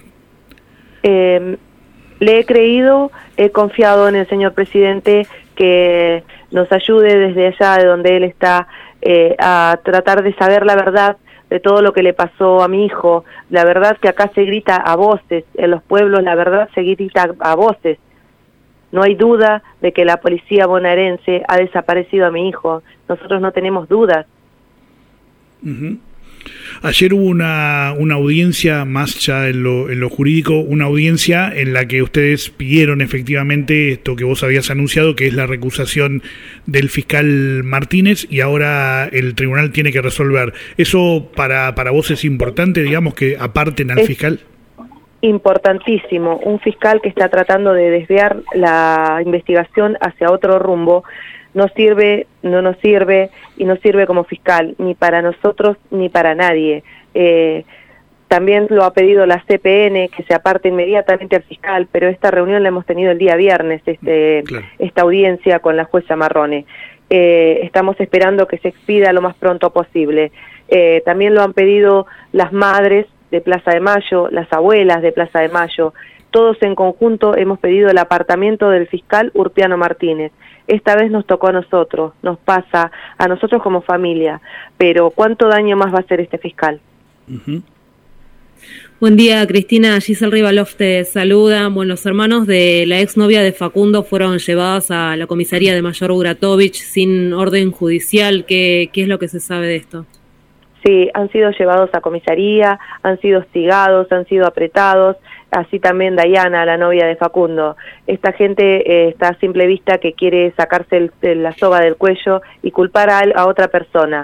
Le he creído, he confiado en el señor presidente que nos ayude desde allá de donde él está a tratar de saber la verdad de todo lo que le pasó a mi hijo. La verdad que acá se grita a voces, en los pueblos la verdad se grita a voces. No hay duda de que la policía bonaerense ha desaparecido a mi hijo. Nosotros no tenemos dudas. Uh-huh. Ayer hubo una audiencia, más ya en lo jurídico, una audiencia en la que ustedes pidieron efectivamente esto que vos habías anunciado, que es la recusación del fiscal Martínez, y ahora el tribunal tiene que resolver. ¿Eso para vos es importante, digamos, que aparten al fiscal? Importantísimo. Un fiscal que está tratando de desviar la investigación hacia otro rumbo no nos sirve y no sirve como fiscal, ni para nosotros ni para nadie. También lo ha pedido la CPN, que se aparte inmediatamente al fiscal, pero esta reunión la hemos tenido el día viernes, claro, esta audiencia con la jueza Marrone. Estamos esperando que se expida lo más pronto posible. También lo han pedido las madres de Plaza de Mayo, las abuelas de Plaza de Mayo. Todos en conjunto hemos pedido el apartamiento del fiscal Urpiano Martínez. Esta vez nos tocó a nosotros, nos pasa a nosotros como familia, pero ¿cuánto daño más va a hacer este fiscal? Uh-huh. Buen día, Cristina. Giselle Rivalov te saluda. Bueno, los hermanos de la exnovia de Facundo fueron llevados a la comisaría de Mayor Buratovich sin orden judicial. ¿Qué es lo que se sabe de esto? Sí, han sido llevados a comisaría, han sido hostigados, han sido apretados, así también Dayana, la novia de Facundo. Esta gente está a simple vista que quiere sacarse la soga del cuello y culpar a otra persona.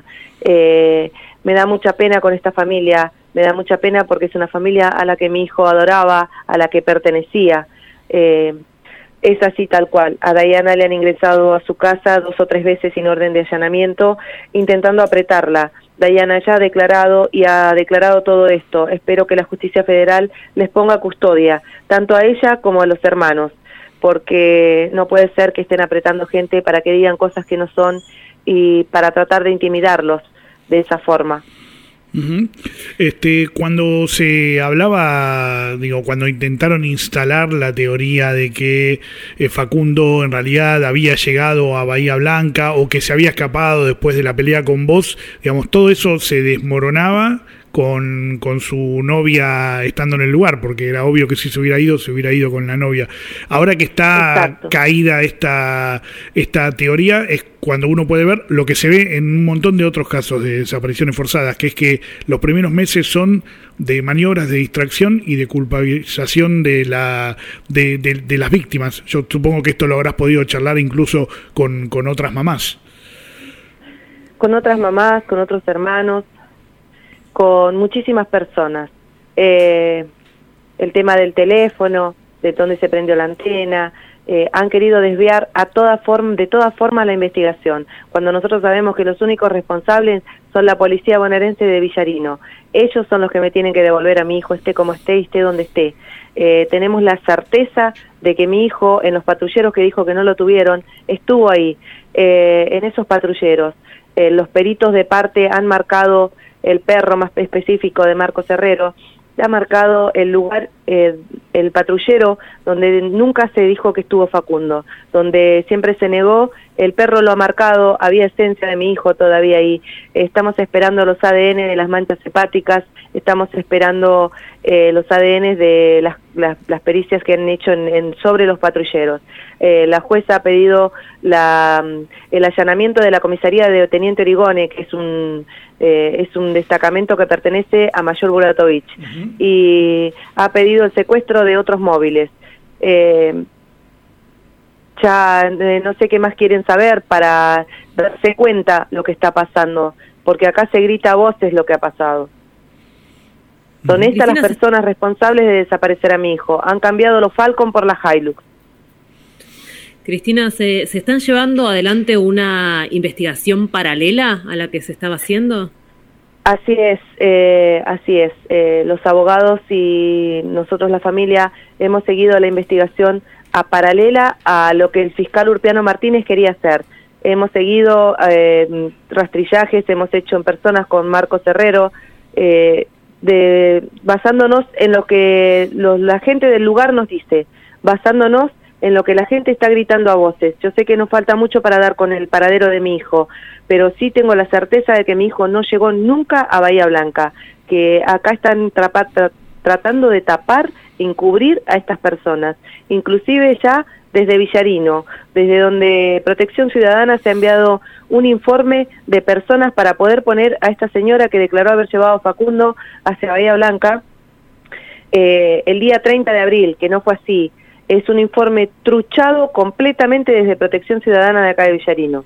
Me da mucha pena con esta familia, me da mucha pena porque es una familia a la que mi hijo adoraba, a la que pertenecía. Es así tal cual. A Dayana le han ingresado a su casa 2 o 3 veces sin orden de allanamiento, intentando apretarla. Dayana ya ha declarado todo esto. Espero que la justicia federal les ponga custodia, tanto a ella como a los hermanos, porque no puede ser que estén apretando gente para que digan cosas que no son y para tratar de intimidarlos de esa forma. Uh-huh. Cuando se hablaba, cuando intentaron instalar la teoría de que Facundo en realidad había llegado a Bahía Blanca o que se había escapado después de la pelea con vos, todo eso se desmoronaba con su novia estando en el lugar, porque era obvio que si se hubiera ido con la novia. Ahora que está caída esta teoría, es cuando uno puede ver lo que se ve en un montón de otros casos de desapariciones forzadas, que es que los primeros meses son de maniobras de distracción y de culpabilización de las víctimas. Yo supongo que esto lo habrás podido charlar incluso con otras mamás. Con otras mamás, con otros hermanos, con muchísimas personas. El tema del teléfono, de dónde se prendió la antena, han querido desviar de toda forma la investigación, cuando nosotros sabemos que los únicos responsables son la policía bonaerense de Villarino. Ellos son los que me tienen que devolver a mi hijo, esté como esté y esté donde esté. Tenemos la certeza de que mi hijo, en los patrulleros que dijo que no lo tuvieron, estuvo ahí, en esos patrulleros. Los peritos de parte han marcado el perro más específico de Marcos Herrero, ha marcado el lugar, el patrullero donde nunca se dijo que estuvo Facundo, donde siempre se negó, el perro lo ha marcado, había esencia de mi hijo todavía ahí. Estamos esperando los ADN de las manchas hepáticas, estamos esperando los ADN de las pericias que han hecho sobre los patrulleros. La jueza ha pedido el allanamiento de la comisaría de Teniente Origone, que es un destacamento que pertenece a Mayor Buratovich, y ha pedido el secuestro de otros móviles. No sé qué más quieren saber para darse cuenta lo que está pasando, porque acá se grita a voces lo que ha pasado. Son estas las personas responsables de desaparecer a mi hijo. Han cambiado los Falcon por la Hilux. Cristina, ¿se están llevando adelante una investigación paralela a la que se estaba haciendo? Así es, así es. Los abogados y nosotros, la familia, hemos seguido la investigación paralela a lo que el fiscal Urpiano Martínez quería hacer. Hemos seguido rastrillajes, hemos hecho en personas con Marcos Herrero, basándonos en lo que la gente del lugar nos dice, basándonos en lo que la gente está gritando a voces. Yo sé que nos falta mucho para dar con el paradero de mi hijo, pero sí tengo la certeza de que mi hijo no llegó nunca a Bahía Blanca, que acá están tratando de tapar, encubrir a estas personas, inclusive ya desde Villarino, desde donde Protección Ciudadana se ha enviado un informe de personas para poder poner a esta señora que declaró haber llevado a Facundo hacia Bahía Blanca el día 30 de abril, que no fue así. Es un informe truchado completamente desde Protección Ciudadana de acá de Villarino.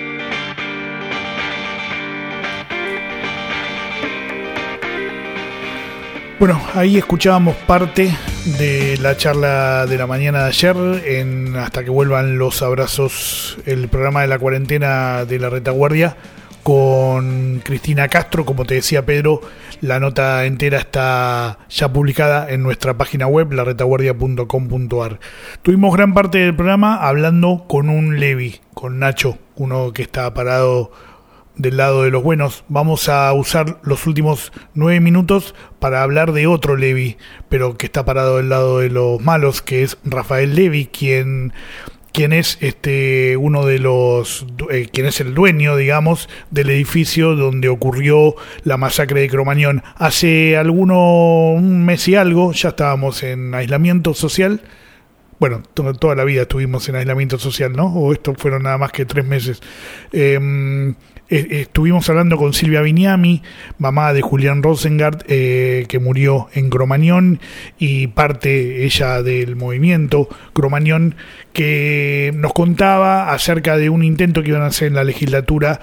Bueno, ahí escuchábamos parte de la charla de la mañana de ayer en Hasta que vuelvan los abrazos, el programa de la cuarentena de la Retaguardia con Cristina Castro. Como te decía Pedro, la nota entera está ya publicada en nuestra página web, laretaguardia.com.ar. Tuvimos gran parte del programa hablando con un Levi, con Nacho, uno que está parado del lado de los buenos. Vamos a usar los últimos 9 minutos para hablar de otro Levi, pero que está parado del lado de los malos, que es Rafael Levi, quien quien es uno de los quien es el dueño, digamos, del edificio donde ocurrió la masacre de Cromañón. Hace un mes y algo ya estábamos en aislamiento social. Bueno, toda la vida estuvimos en aislamiento social, ¿no? O esto fueron nada más que 3 meses. Estuvimos hablando con Silvia Vignami, mamá de Julián Rosengart, que murió en Cromañón, y parte ella del movimiento Cromañón, que nos contaba acerca de un intento que iban a hacer en la legislatura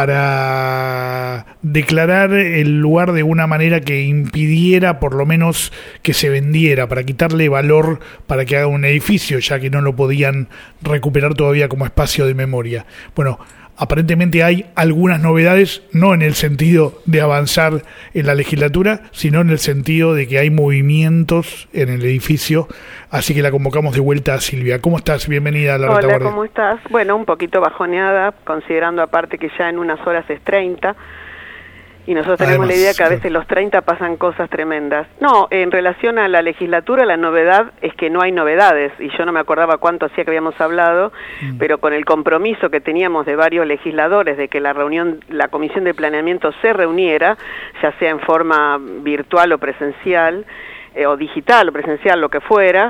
para declarar el lugar de una manera que impidiera por lo menos que se vendiera, para quitarle valor para que haga un edificio, ya que no lo podían recuperar todavía como espacio de memoria. Bueno, aparentemente hay algunas novedades, no en el sentido de avanzar en la legislatura, sino en el sentido de que hay movimientos en el edificio, así que la convocamos de vuelta a Silvia. ¿Cómo estás? Bienvenida a la Retaguardia. Hola, ¿cómo estás? Bueno, un poquito bajoneada, considerando aparte que ya en unas horas es 30, y nosotros tenemos la idea que a veces los 30 pasan cosas tremendas. No, en relación a la legislatura, la novedad es que no hay novedades, y yo no me acordaba cuánto hacía que habíamos hablado, pero con el compromiso que teníamos de varios legisladores de que la comisión de planeamiento se reuniera, ya sea en forma virtual o presencial, o digital o presencial, lo que fuera,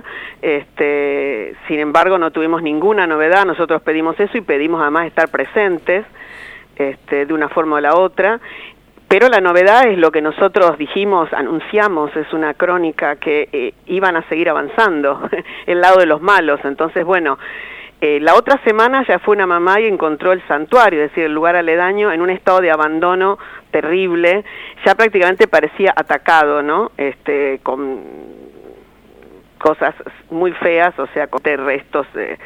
sin embargo no tuvimos ninguna novedad. Nosotros pedimos eso y pedimos además estar presentes de una forma o la otra. Pero la novedad es lo que nosotros dijimos, anunciamos, es una crónica que iban a seguir avanzando, el lado de los malos. Entonces, bueno, la otra semana ya fue una mamá y encontró el santuario, es decir, el lugar aledaño, en un estado de abandono terrible, ya prácticamente parecía atacado, ¿no? Con cosas muy feas, o sea, con restos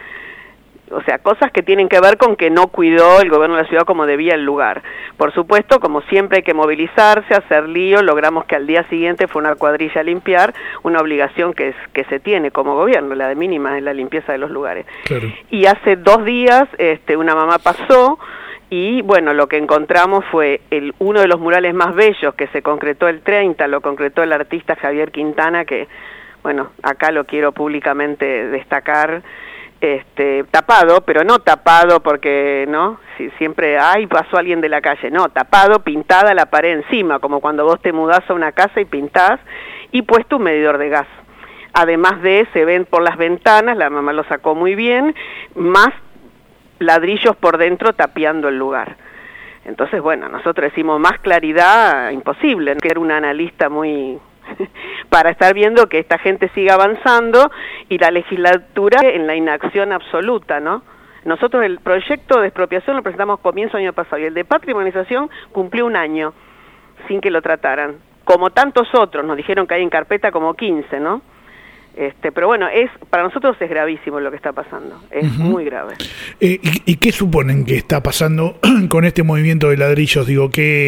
cosas que tienen que ver con que no cuidó el gobierno de la ciudad como debía el lugar. Por supuesto, como siempre hay que movilizarse, hacer lío, logramos que al día siguiente fue una cuadrilla a limpiar, una obligación que se tiene como gobierno, la de mínima es la limpieza de los lugares. Claro. Y hace 2 días una mamá pasó y bueno, lo que encontramos fue uno de los murales más bellos que se concretó el 30, lo concretó el artista Javier Quintana, que bueno, acá lo quiero públicamente destacar, tapado, pero no tapado porque, ¿no? Si siempre, pasó alguien de la calle, no, tapado, pintada la pared encima, como cuando vos te mudás a una casa y pintás, y puesto un medidor de gas. Además se ven por las ventanas, la mamá lo sacó muy bien, más ladrillos por dentro tapiando el lugar. Entonces, bueno, nosotros decimos más claridad, imposible, ¿no? Que era un analista muy para estar viendo que esta gente siga avanzando y la legislatura en la inacción absoluta, ¿no? Nosotros el proyecto de expropiación lo presentamos comienzo del año pasado y el de patrimonialización cumplió 1 año sin que lo trataran. Como tantos otros, nos dijeron que hay en carpeta como 15, ¿no? Pero bueno, para nosotros es gravísimo lo que está pasando, es muy grave. ¿Y qué suponen que está pasando con este movimiento de ladrillos? Digo,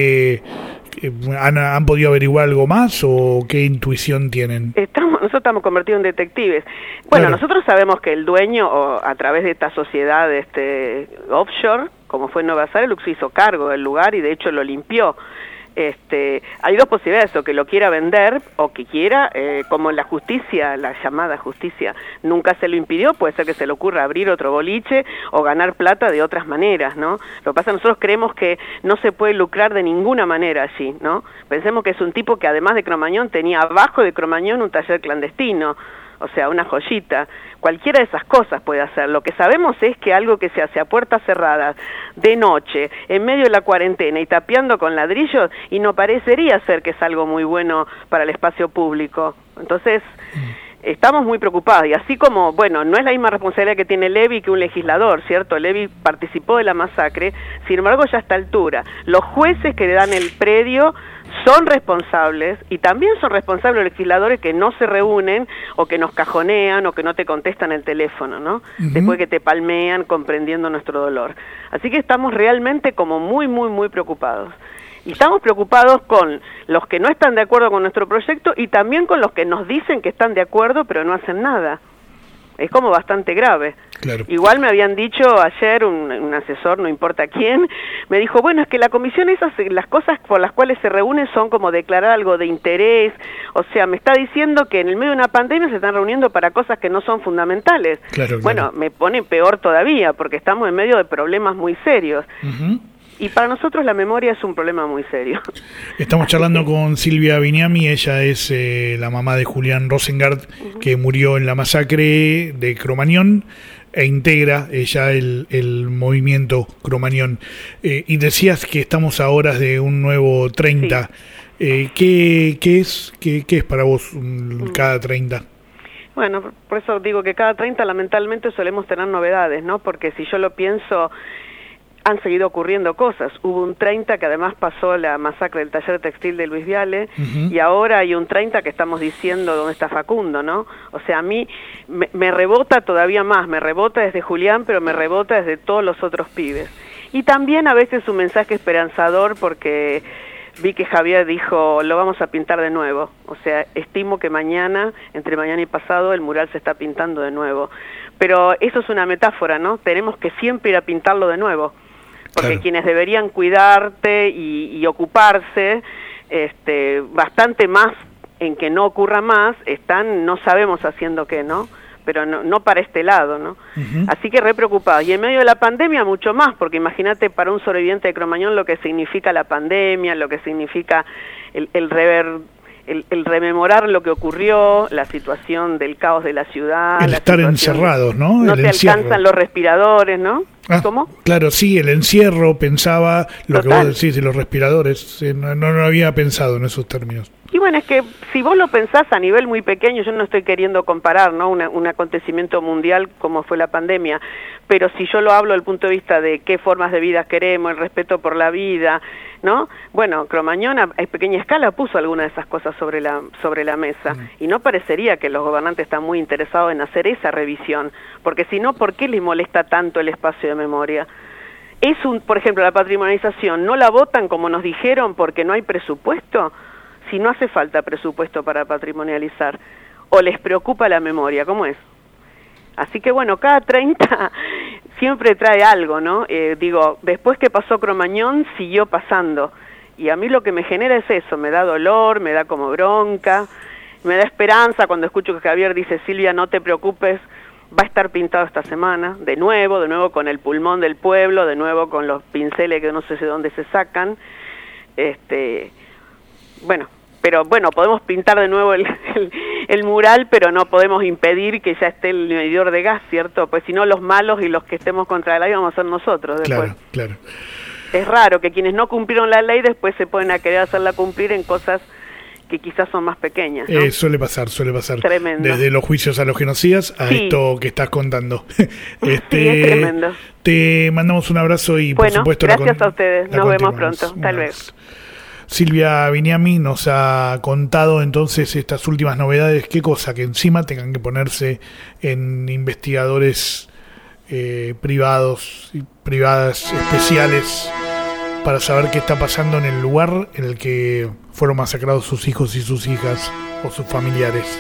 ¿han podido averiguar algo más o qué intuición tienen? Nosotros estamos convertidos en detectives. Bueno, claro. Nosotros sabemos que el dueño, a través de esta sociedad offshore, como fue Nueva Sara, Lux hizo cargo del lugar y de hecho lo limpió. Hay 2 posibilidades, o que lo quiera vender o que quiera, como en la justicia, la llamada justicia nunca se lo impidió, puede ser que se le ocurra abrir otro boliche o ganar plata de otras maneras, ¿no? Lo que pasa, nosotros creemos que no se puede lucrar de ninguna manera allí, ¿no? Pensemos que es un tipo que además de Cromañón tenía abajo de Cromañón un taller clandestino, o sea, una joyita. Cualquiera de esas cosas puede hacer. Lo que sabemos es que algo que se hace a puertas cerradas, de noche, en medio de la cuarentena y tapiando con ladrillos, y no parecería ser que es algo muy bueno para el espacio público. Entonces, estamos muy preocupados. Y así como, bueno, no es la misma responsabilidad que tiene Levi que un legislador, ¿cierto? Levi participó de la masacre, sin embargo, ya a esta altura, los jueces que le dan el predio son responsables, y también son responsables los legisladores que no se reúnen o que nos cajonean o que no te contestan el teléfono, ¿no? Después que te palmean comprendiendo nuestro dolor. Así que estamos realmente como muy, muy, muy preocupados. Y estamos preocupados con los que no están de acuerdo con nuestro proyecto y también con los que nos dicen que están de acuerdo pero no hacen nada. Es como bastante grave. Claro. Igual me habían dicho ayer, un asesor, no importa quién, me dijo, bueno, es que la comisión las cosas por las cuales se reúnen son como declarar algo de interés, o sea, me está diciendo que en el medio de una pandemia se están reuniendo para cosas que no son fundamentales. Claro. Bueno, me pone peor todavía, porque estamos en medio de problemas muy serios. Uh-huh. Y para nosotros la memoria es un problema muy serio. Estamos charlando con Silvia Biniami, ella es la mamá de Julián Rosengart, que murió en la masacre de Cromañón, e integra ella el movimiento Cromañón. Y decías que estamos a horas de un nuevo 30. Sí. ¿Qué es para vos cada 30? Bueno, por eso digo que cada 30 lamentablemente solemos tener novedades, ¿no? Porque si yo lo pienso, han seguido ocurriendo cosas. Hubo un 30 que además pasó la masacre del taller textil de Luis Viale, y ahora hay un 30 que estamos diciendo dónde está Facundo, ¿no? O sea, a mí me rebota todavía más, me rebota desde Julián, pero me rebota desde todos los otros pibes. Y también a veces un mensaje esperanzador, porque vi que Javier dijo, lo vamos a pintar de nuevo. O sea, estimo que mañana, entre mañana y pasado, el mural se está pintando de nuevo. Pero eso es una metáfora, ¿no? Tenemos que siempre ir a pintarlo de nuevo. Porque claro, quienes deberían cuidarte y ocuparse bastante más en que no ocurra más, están, no sabemos haciendo qué, ¿no? Pero no para este lado, ¿no? Uh-huh. Así que re preocupados. Y en medio de la pandemia mucho más, porque imagínate para un sobreviviente de Cromañón lo que significa la pandemia, lo que significa el rememorar lo que ocurrió, la situación del caos de la ciudad. El estar encerrados, ¿no? No te alcanzan los respiradores, ¿no? ¿Cómo? Claro, sí, el encierro, pensaba lo Total. Que vos decís de los respiradores, no había pensado en esos términos. Y bueno, es que si vos lo pensás a nivel muy pequeño, yo no estoy queriendo comparar, ¿no? Un acontecimiento mundial como fue la pandemia, pero si yo lo hablo desde el punto de vista de qué formas de vida queremos, el respeto por la vida, ¿no? Bueno, Cromañón a pequeña escala puso algunas de esas cosas sobre la mesa, y no parecería que los gobernantes están muy interesados en hacer esa revisión, porque si no, ¿por qué les molesta tanto el espacio de memoria? Por ejemplo, la patrimonialización, ¿no la votan como nos dijeron porque no hay presupuesto? Si no hace falta presupuesto para patrimonializar, o les preocupa la memoria, ¿cómo es? Así que bueno, cada 30 siempre trae algo, ¿no? Digo, después que pasó Cromañón, siguió pasando, y a mí lo que me genera es eso, me da dolor, me da como bronca, me da esperanza cuando escucho que Javier dice, Silvia, no te preocupes, va a estar pintado esta semana, de nuevo con el pulmón del pueblo, de nuevo con los pinceles que no sé de dónde se sacan, bueno, pero bueno, podemos pintar de nuevo el mural, pero no podemos impedir que ya esté el medidor de gas, ¿cierto? Pues si no, los malos y los que estemos contra la ley vamos a ser nosotros después. Claro. Es raro que quienes no cumplieron la ley después se pueden a querer hacerla cumplir en cosas que quizás son más pequeñas, ¿no? Suele pasar. Tremendo. Desde los juicios a los genocidas a esto que estás contando. Sí, es tremendo. Te mandamos un abrazo y bueno, por supuesto gracias a ustedes. Nos vemos pronto. Hasta luego. Silvia Biniami nos ha contado entonces estas últimas novedades. Qué cosa, que encima tengan que ponerse en investigadores privados y privadas especiales para saber qué está pasando en el lugar en el que fueron masacrados sus hijos y sus hijas o sus familiares.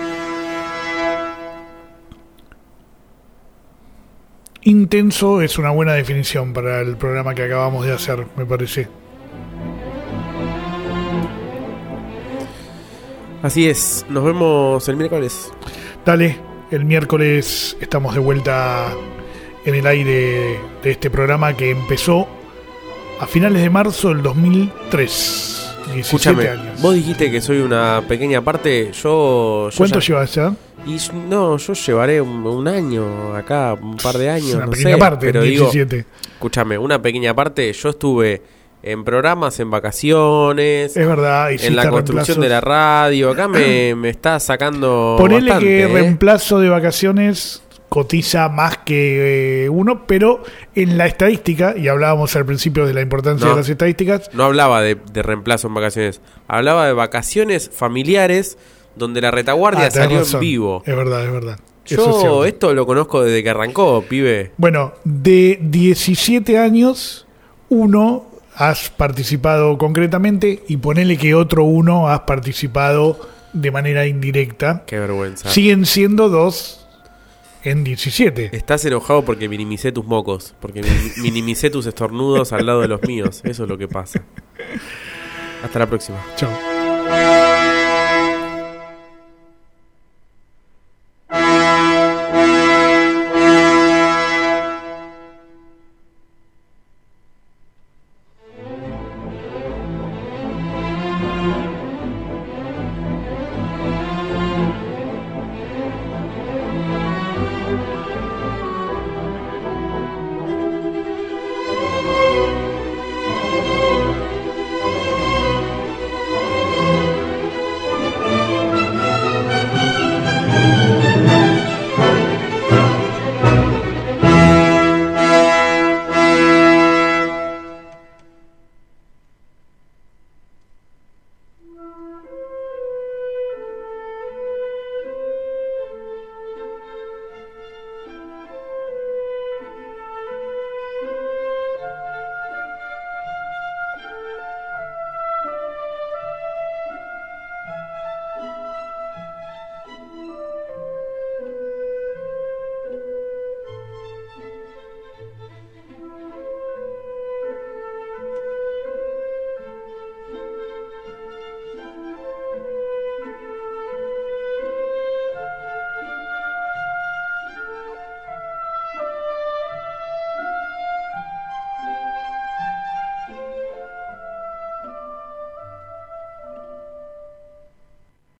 Intenso es una buena definición para el programa que acabamos de hacer, me parece. Así es, nos vemos el miércoles. Dale, el miércoles estamos de vuelta en el aire de este programa que empezó a finales de marzo del 2003. 17 Escúchame, años. Vos dijiste que soy una pequeña parte. ¿Cuánto llevas ya? Y no, yo llevaré un año acá, un par de años. Una no pequeña sé, parte, pero 17. Digo, escúchame, una pequeña parte. Yo estuve en programas, en vacaciones. Es verdad. En la construcción de la radio. Acá me está sacando. Ponele bastante, que reemplazo de vacaciones cotiza más que uno, pero en la estadística, y hablábamos al principio de la importancia de las estadísticas. No hablaba de reemplazo en vacaciones, hablaba de vacaciones familiares donde la retaguardia salió en vivo. Es verdad. Yo esto lo conozco desde que arrancó, pibe. Bueno, de 17 años, uno has participado concretamente y ponele que otro uno has participado de manera indirecta. Qué vergüenza. Siguen siendo dos en 17. Estás enojado porque minimicé tus mocos, porque minimicé tus estornudos al lado de los míos. Eso es lo que pasa. Hasta la próxima. Chao.